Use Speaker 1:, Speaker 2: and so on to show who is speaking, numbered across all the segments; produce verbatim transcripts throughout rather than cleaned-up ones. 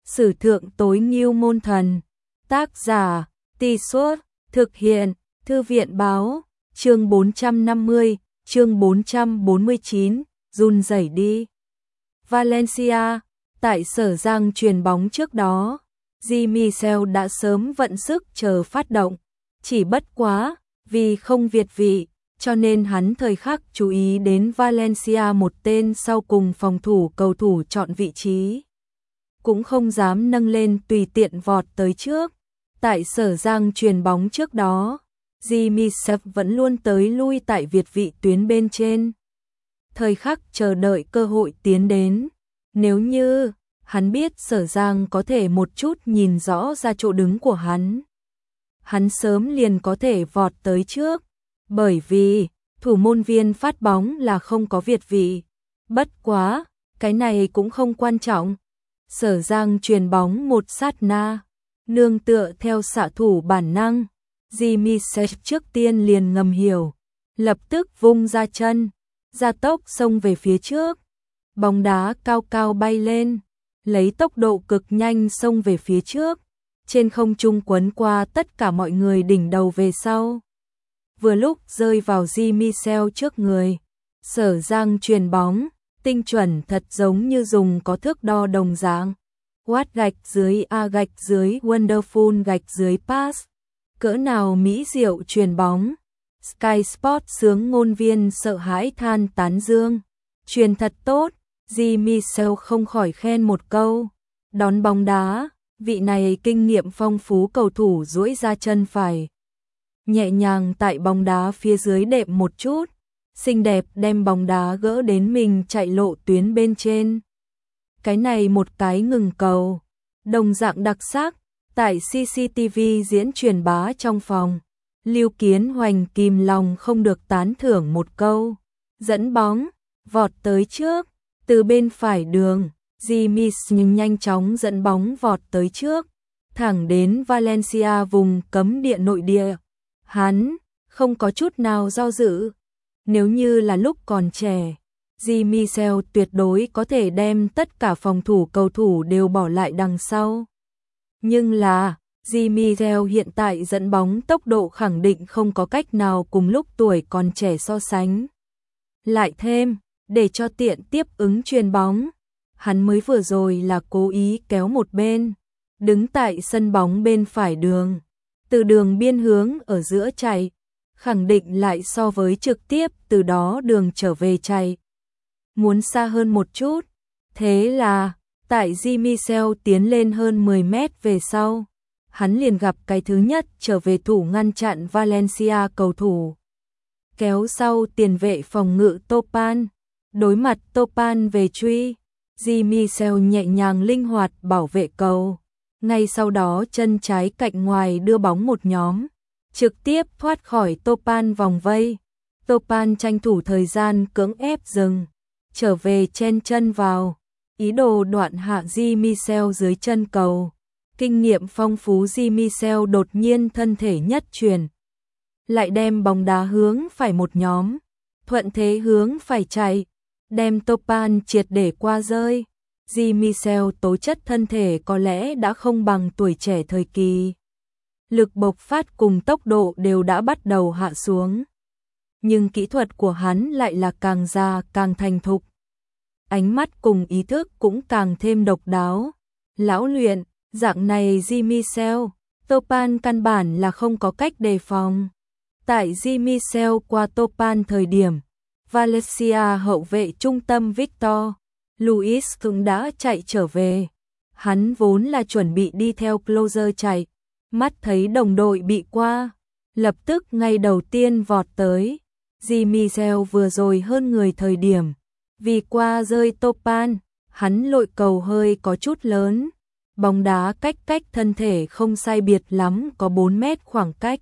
Speaker 1: Sử thượng tối ngưu môn thần. Tác giả, Tì Suốt, thực hiện, Thư viện báo, chương bốn trăm năm mươi, chương bốn trăm bốn mươi chín, run rẩy đi. Valencia, tại sở Giang chuyền bóng trước đó, Jean-Michel đã sớm vận sức chờ phát động, chỉ bất quá, vì không việt vị, cho nên hắn thời khắc chú ý đến Valencia một tên sau cùng phòng thủ cầu thủ chọn vị trí. Cũng không dám nâng lên tùy tiện vọt tới trước. Tại sở Giang chuyền bóng trước đó, Jean-Michel vẫn luôn tới lui tại việt vị tuyến bên trên. Thời khắc chờ đợi cơ hội tiến đến. Nếu như hắn biết sở Giang có thể một chút nhìn rõ ra chỗ đứng của hắn, hắn sớm liền có thể vọt tới trước. Bởi vì thủ môn viên phát bóng là không có việt vị. Bất quá, cái này cũng không quan trọng. Sở Giang chuyền bóng một sát na, nương tựa theo xạ thủ bản năng, Jean-Michel trước tiên liền ngầm hiểu, lập tức vung ra chân, gia tốc xông về phía trước. Bóng đá cao cao bay lên, lấy tốc độ cực nhanh xông về phía trước, trên không trung quấn qua tất cả mọi người đỉnh đầu về sau. Vừa lúc rơi vào Jean-Michel trước người, sở Giang chuyền bóng, tinh chuẩn thật giống như dùng có thước đo đồng dạng. Watt gạch dưới A gạch dưới Wonderful gạch dưới pass. Cỡ nào mỹ diệu chuyền bóng. Sky Sport sướng ngôn viên sợ hãi than tán dương. Chuyền thật tốt, Jean-Michel không khỏi khen một câu. Đón bóng đá, vị này kinh nghiệm phong phú cầu thủ duỗi ra chân phải. Nhẹ nhàng tại bóng đá phía dưới đệm một chút, xinh đẹp đem bóng đá gỡ đến mình chạy lộ tuyến bên trên. Cái này một cái ngừng cầu, đồng dạng đặc sắc, tại xê xê tê vê diễn truyền bá trong phòng. Lưu Kiến Hoành kìm lòng không được tán thưởng một câu. Dẫn bóng, vọt tới trước, từ bên phải đường, Jean-Michel nhanh chóng dẫn bóng vọt tới trước, thẳng đến Valencia vùng cấm địa nội địa. Hắn không có chút nào do dự. Nếu như là lúc còn trẻ, Jean-Michel tuyệt đối có thể đem tất cả phòng thủ cầu thủ đều bỏ lại đằng sau. Nhưng là, Jean-Michel hiện tại dẫn bóng tốc độ khẳng định không có cách nào cùng lúc tuổi còn trẻ so sánh. Lại thêm, để cho tiện tiếp ứng chuyền bóng, hắn mới vừa rồi là cố ý kéo một bên, đứng tại sân bóng bên phải đường, từ đường biên hướng ở giữa chạy, khẳng định lại so với trực tiếp từ đó đường trở về chạy muốn xa hơn một chút. Thế là, tại Jean-Michel tiến lên hơn mười mét về sau, hắn liền gặp cái thứ nhất trở về thủ ngăn chặn Valencia cầu thủ. Kéo sau tiền vệ phòng ngự Topan, đối mặt Topan về truy, Jean-Michel nhẹ nhàng linh hoạt bảo vệ cầu. Ngay sau đó chân trái cạnh ngoài đưa bóng một nhóm, trực tiếp thoát khỏi Topan vòng vây. Topan tranh thủ thời gian cưỡng ép dừng, trở về chen chân vào, ý đồ đoạn hạ Jean-Michel dưới chân cầu. Kinh nghiệm phong phú Jean-Michel đột nhiên thân thể nhất chuyển, lại đem bóng đá hướng phải một nhóm, thuận thế hướng phải chạy, đem Topan triệt để qua rơi. Jean-Michel tố chất thân thể có lẽ đã không bằng tuổi trẻ thời kỳ. Lực bộc phát cùng tốc độ đều đã bắt đầu hạ xuống. Nhưng kỹ thuật của hắn lại là càng già càng thành thục. Ánh mắt cùng ý thức cũng càng thêm độc đáo. Lão luyện, dạng này Jean-Michel, Topan căn bản là không có cách đề phòng. Tại Jean-Michel qua Topan thời điểm, Valencia hậu vệ trung tâm Victor Luis cũng đã chạy trở về. Hắn vốn là chuẩn bị đi theo closer chạy, mắt thấy đồng đội bị qua, lập tức ngay đầu tiên vọt tới. Jean-Michel vừa rồi hơn người thời điểm, vì qua rơi Topan, hắn lội cầu hơi có chút lớn, bóng đá cách cách thân thể không sai biệt lắm có bốn mét khoảng cách.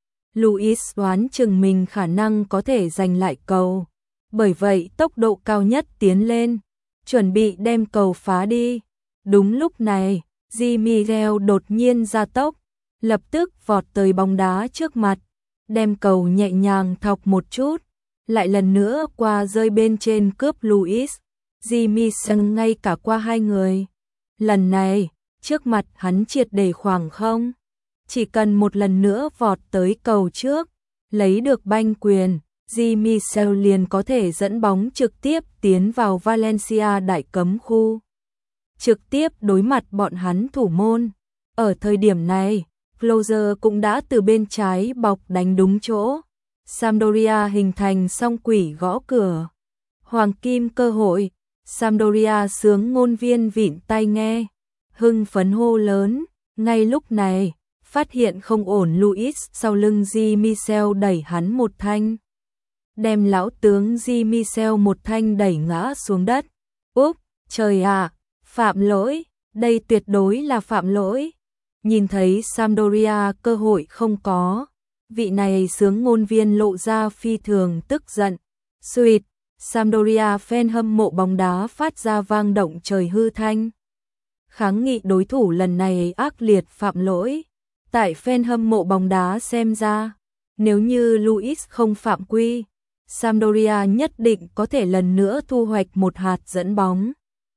Speaker 1: Luis đoán chừng mình khả năng có thể giành lại cầu, bởi vậy tốc độ cao nhất tiến lên, chuẩn bị đem cầu phá đi. Đúng lúc này, Jean-Michel đột nhiên ra tốc, lập tức vọt tới bóng đá trước mặt, đem cầu nhẹ nhàng thọc một chút, lại lần nữa qua rơi bên trên cướp Luis. Jean-Michel ngay cả qua hai người. Lần này, trước mặt hắn triệt để khoảng không. Chỉ cần một lần nữa vọt tới cầu trước, lấy được banh quyền, Jean Michel liền có thể dẫn bóng trực tiếp tiến vào Valencia đại cấm khu. Trực tiếp đối mặt bọn hắn thủ môn. Ở thời điểm này, Klose cũng đã từ bên trái bọc đánh đúng chỗ. Sampdoria hình thành song quỷ gõ cửa. Hoàng kim cơ hội, Sampdoria sướng ngôn viên vịn tai nghe. Hưng phấn hô lớn, ngay lúc này, phát hiện không ổn Luis sau lưng Jean Michel đẩy hắn một thanh. Đem lão tướng Jean Michel một thanh đẩy ngã xuống đất. Úp, trời ạ, phạm lỗi, đây tuyệt đối là phạm lỗi. Nhìn thấy Sampdoria cơ hội không có, vị này sướng ngôn viên lộ ra phi thường tức giận. Sweet, Sampdoria fan hâm mộ bóng đá phát ra vang động trời hư thanh. Kháng nghị đối thủ lần này ác liệt phạm lỗi. Tại fan hâm mộ bóng đá xem ra, nếu như Luis không phạm quy, Sampdoria nhất định có thể lần nữa thu hoạch một hạt dẫn bóng.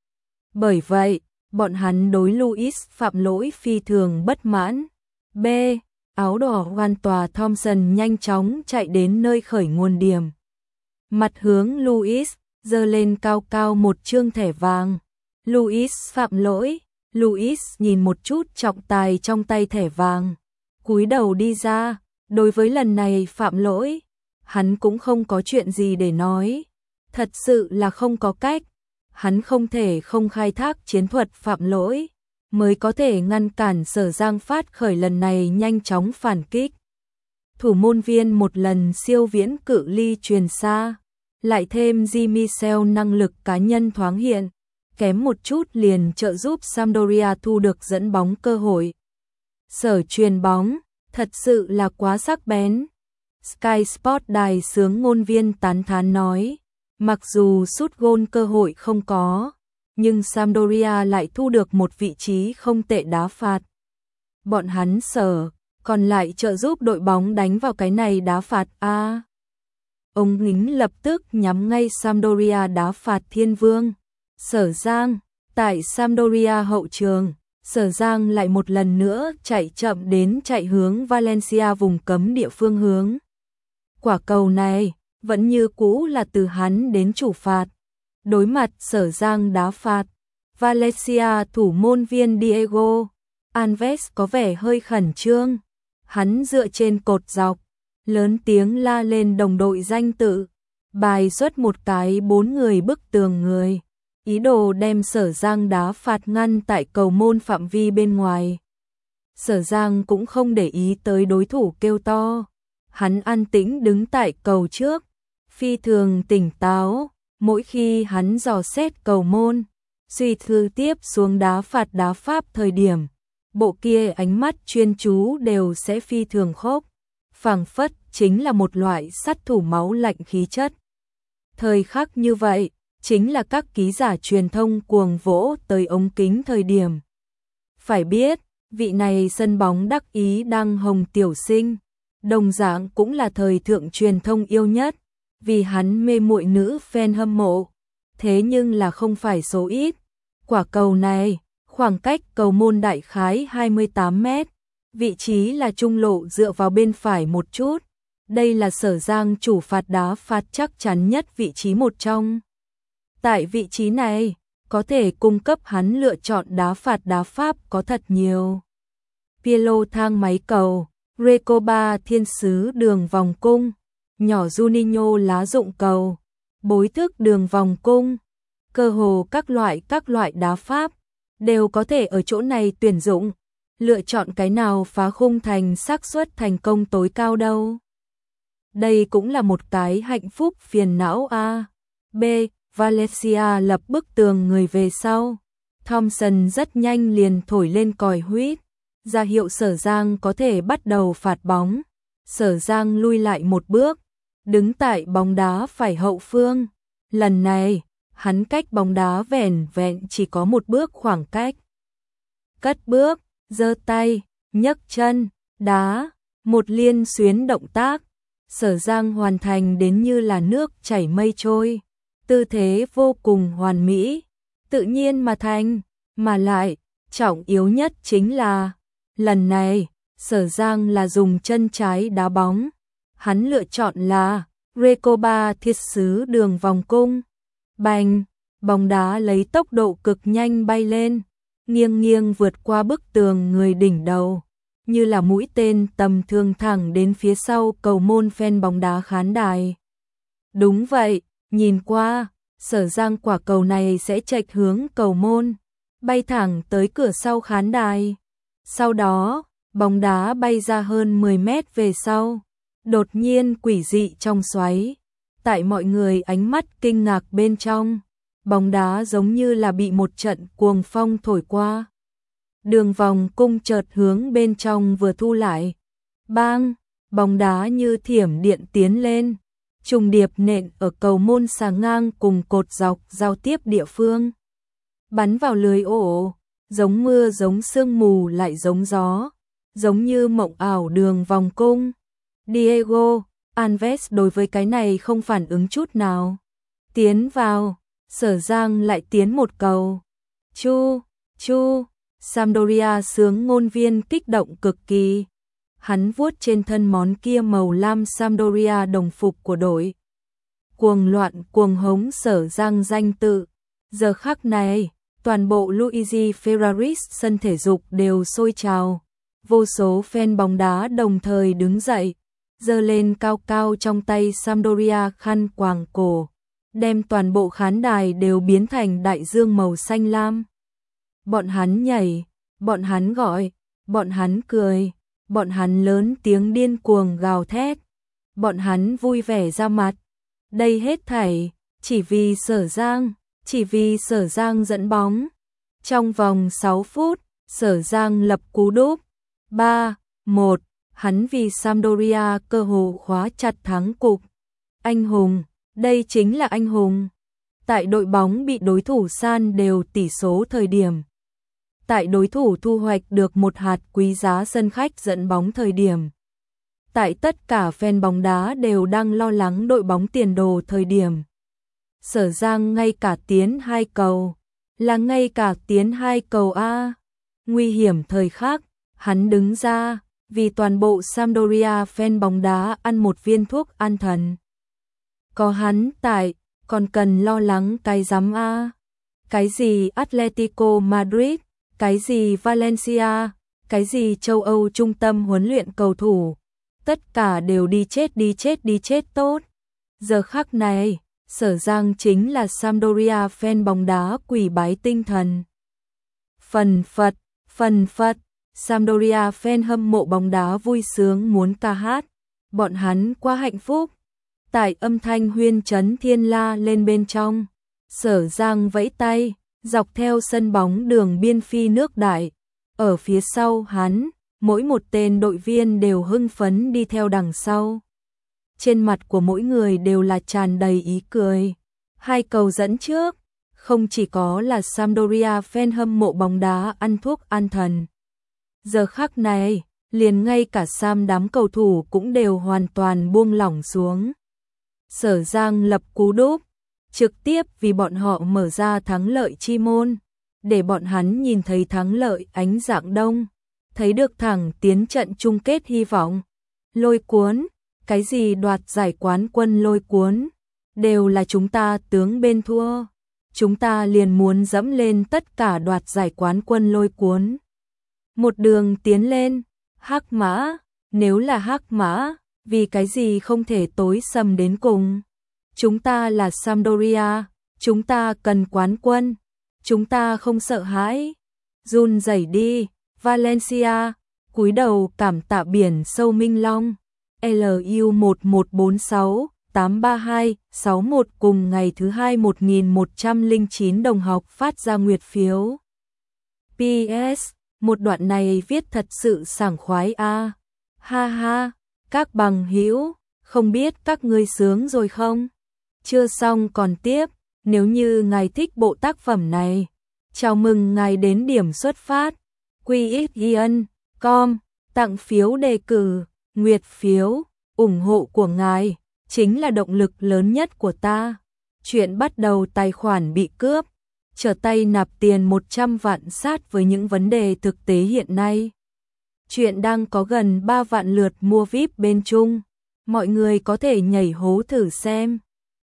Speaker 1: Bởi vậy, bọn hắn đối Luis phạm lỗi phi thường bất mãn. B. Áo đỏ hoàn tòa Thompson nhanh chóng chạy đến nơi khởi nguồn điểm. Mặt hướng Luis, giơ lên cao cao một chương thẻ vàng. Luis phạm lỗi. Luis nhìn một chút trọng tài trong tay thẻ vàng. Cúi đầu đi ra, đối với lần này phạm lỗi. Hắn cũng không có chuyện gì để nói. Thật sự là không có cách. Hắn không thể không khai thác chiến thuật phạm lỗi, mới có thể ngăn cản Sở Giang phát khởi lần này nhanh chóng phản kích. Thủ môn viên một lần siêu viễn cự ly truyền xa, lại thêm Jean Michel năng lực cá nhân thoáng hiện, kém một chút liền trợ giúp Sampdoria thu được dẫn bóng cơ hội. Sở truyền bóng, thật sự là quá sắc bén. Sky Sport đài sướng ngôn viên tán thán nói. Mặc dù sút gôn cơ hội không có, nhưng Sampdoria lại thu được một vị trí không tệ đá phạt. Bọn hắn Sở, còn lại trợ giúp đội bóng đánh vào cái này đá phạt a. À, ông lính lập tức nhắm ngay Sampdoria đá phạt thiên vương. Sở Giang, tại Sampdoria hậu trường, Sở Giang lại một lần nữa chạy chậm đến chạy hướng Valencia vùng cấm địa phương hướng. Quả cầu này vẫn như cũ là từ hắn đến chủ phạt. Đối mặt Sở Giang đá phạt, Valencia thủ môn viên Diego Alves có vẻ hơi khẩn trương. Hắn dựa trên cột dọc, lớn tiếng la lên đồng đội danh tự, bài xuất một cái bốn người bức tường người, ý đồ đem Sở Giang đá phạt ngăn tại cầu môn phạm vi bên ngoài. Sở Giang cũng không để ý tới đối thủ kêu to, hắn an tĩnh đứng tại cầu trước, phi thường tỉnh táo, mỗi khi hắn dò xét cầu môn, suy thư tiếp xuống đá phạt đá pháp thời điểm, bộ kia ánh mắt chuyên chú đều sẽ phi thường khốc, phảng phất chính là một loại sát thủ máu lạnh khí chất. Thời khắc như vậy, chính là các ký giả truyền thông cuồng vỗ tới ống kính thời điểm. Phải biết, vị này sân bóng đắc ý đăng hồng tiểu sinh, đồng dạng cũng là thời thượng truyền thông yêu nhất, vì hắn mê muội nữ fan hâm mộ, thế nhưng là không phải số ít. Quả cầu này, khoảng cách cầu môn đại khái hai mươi tám mét, vị trí là trung lộ dựa vào bên phải một chút. Đây là Sở Giang chủ phạt đá phạt chắc chắn nhất vị trí một trong. Tại vị trí này, có thể cung cấp hắn lựa chọn đá phạt đá pháp có thật nhiều. Pirlo thang máy cầu, Recoba thiên sứ đường vòng cung, nhỏ Juninho lá dụng cầu, bối thức đường vòng cung, cơ hồ các loại các loại đá pháp đều có thể ở chỗ này tuyển dụng. Lựa chọn cái nào phá khung thành xác suất thành công tối cao đâu. Đây cũng là một cái hạnh phúc phiền não a. B. Valencia lập bức tường người về sau. Thompson rất nhanh liền thổi lên còi huýt, ra hiệu Sở Giang có thể bắt đầu phạt bóng. Sở Giang lui lại một bước, đứng tại bóng đá phải hậu phương. Lần này, hắn cách bóng đá vẻn vẹn chỉ có một bước khoảng cách. Cất bước, giơ tay, nhấc chân, đá, một liên xuyến động tác. Sở Giang hoàn thành đến như là nước chảy mây trôi, tư thế vô cùng hoàn mỹ, tự nhiên mà thành, mà lại, Trọng yếu nhất chính là, lần này, Sở Giang là dùng chân trái đá bóng. Hắn lựa chọn là Recoba thiết sứ đường vòng cung. Bành, bóng đá lấy tốc độ cực nhanh bay lên, nghiêng nghiêng vượt qua bức tường người đỉnh đầu, như là mũi tên tầm thường thẳng đến phía sau cầu môn fan bóng đá khán đài. Đúng vậy, nhìn qua, Sở Giang quả cầu này sẽ chệch hướng cầu môn, bay thẳng tới cửa sau khán đài. Sau đó, bóng đá bay ra hơn mười mét về sau, đột nhiên quỷ dị trong xoáy. Tại mọi người ánh mắt kinh ngạc bên trong, bóng đá giống như là bị một trận cuồng phong thổi qua. Đường vòng cung chợt hướng bên trong vừa thu lại. Bang, bóng đá như thiểm điện tiến lên, trùng điệp nện ở cầu môn xà ngang cùng cột dọc giao tiếp địa phương. Bắn vào lưới ổ, giống mưa giống sương mù lại giống gió, giống như mộng ảo đường vòng cung. Diego Alves đối với cái này không phản ứng chút nào. Tiến vào, Sở Giang lại tiến một cầu. Chu, chu, Sampdoria sướng ngôn viên kích động cực kỳ. Hắn vuốt trên thân món kia màu lam Sampdoria đồng phục của đội. Cuồng loạn cuồng hống Sở Giang danh tự. Giờ khắc này, toàn bộ Luigi Ferraris sân thể dục đều sôi trào. Vô số fan bóng đá đồng thời đứng dậy, giơ lên cao cao trong tay Sampdoria khăn quàng cổ, đem toàn bộ khán đài đều biến thành đại dương màu xanh lam. Bọn hắn nhảy, bọn hắn gọi, bọn hắn cười, bọn hắn lớn tiếng điên cuồng gào thét, bọn hắn vui vẻ ra mặt. Đây hết thảy, chỉ vì Sở Giang, chỉ vì Sở Giang dẫn bóng. Trong vòng sáu phút, Sở Giang lập cú đúp. ba một, hắn vì Sampdoria cơ hồ khóa chặt thắng cục. Anh hùng, đây chính là anh hùng. Tại đội bóng bị đối thủ san đều tỷ số thời điểm. Tại đối thủ thu hoạch được một hạt quý giá sân khách dẫn bóng thời điểm. Tại tất cả fan bóng đá đều đang lo lắng đội bóng tiền đồ thời điểm. Sở Giang ngay cả tiến hai cầu, là ngay cả tiến hai cầu A. Nguy hiểm thời khắc, hắn đứng ra, vì toàn bộ Sampdoria fan bóng đá ăn một viên thuốc an thần. Có hắn tại, còn cần lo lắng cái rắm A. Cái gì Atletico Madrid, cái gì Valencia, cái gì châu Âu trung tâm huấn luyện cầu thủ. Tất cả đều đi chết đi chết đi chết tốt. Giờ khắc này, Sở Giang chính là Sampdoria fan bóng đá quỳ bái tinh thần. Phần phật, phần phật, Sampdoria fan hâm mộ bóng đá vui sướng muốn ca hát. Bọn hắn quá hạnh phúc. Tại âm thanh huyên trấn thiên la lên bên trong, Sở Giang vẫy tay, dọc theo sân bóng đường biên phi nước đại. Ở phía sau hắn, mỗi một tên đội viên đều hưng phấn đi theo đằng sau. Trên mặt của mỗi người đều là tràn đầy ý cười. Hai cầu dẫn trước, không chỉ có là Sampdoria fan hâm mộ bóng đá ăn thuốc an thần. Giờ khắc này, liền ngay cả Sam đám cầu thủ cũng đều hoàn toàn buông lỏng xuống. Sở Giang lập cú đúp, trực tiếp vì bọn họ mở ra thắng lợi chi môn, để bọn hắn nhìn thấy thắng lợi ánh dạng đông, thấy được thẳng tiến trận chung kết hy vọng. Lôi cuốn, cái gì đoạt giải quán quân lôi cuốn, đều là chúng ta tướng bên thua. Chúng ta liền muốn dẫm lên tất cả đoạt giải quán quân lôi cuốn. Một đường tiến lên, hắc mã, nếu là hắc mã, vì cái gì không thể tối sầm đến cùng. Chúng ta là Sampdoria, chúng ta cần quán quân, chúng ta không sợ hãi. Run rẩy đi, Valencia, cúi đầu cảm tạ biển sâu Minh Long. L U một một bốn sáu tám ba hai sáu một cùng ngày thứ hai một nghìn một trăm lẻ chín đồng học phát ra nguyệt phiếu. P S, một đoạn này viết thật sự sảng khoái a. Ha ha, các bằng hữu, không biết các ngươi sướng rồi không? Chưa xong còn tiếp, nếu như ngài thích bộ tác phẩm này, chào mừng ngài đến điểm xuất phát. Q X I N com tặng phiếu đề cử, nguyệt phiếu, ủng hộ của ngài chính là động lực lớn nhất của ta. Chuyện bắt đầu tài khoản bị cướp. trở tay nạp tiền một trăm vạn sát với những vấn đề thực tế hiện nay. Chuyện đang có gần ba vạn lượt mua vi ai pi bên Trung. Mọi người có thể nhảy hố thử xem.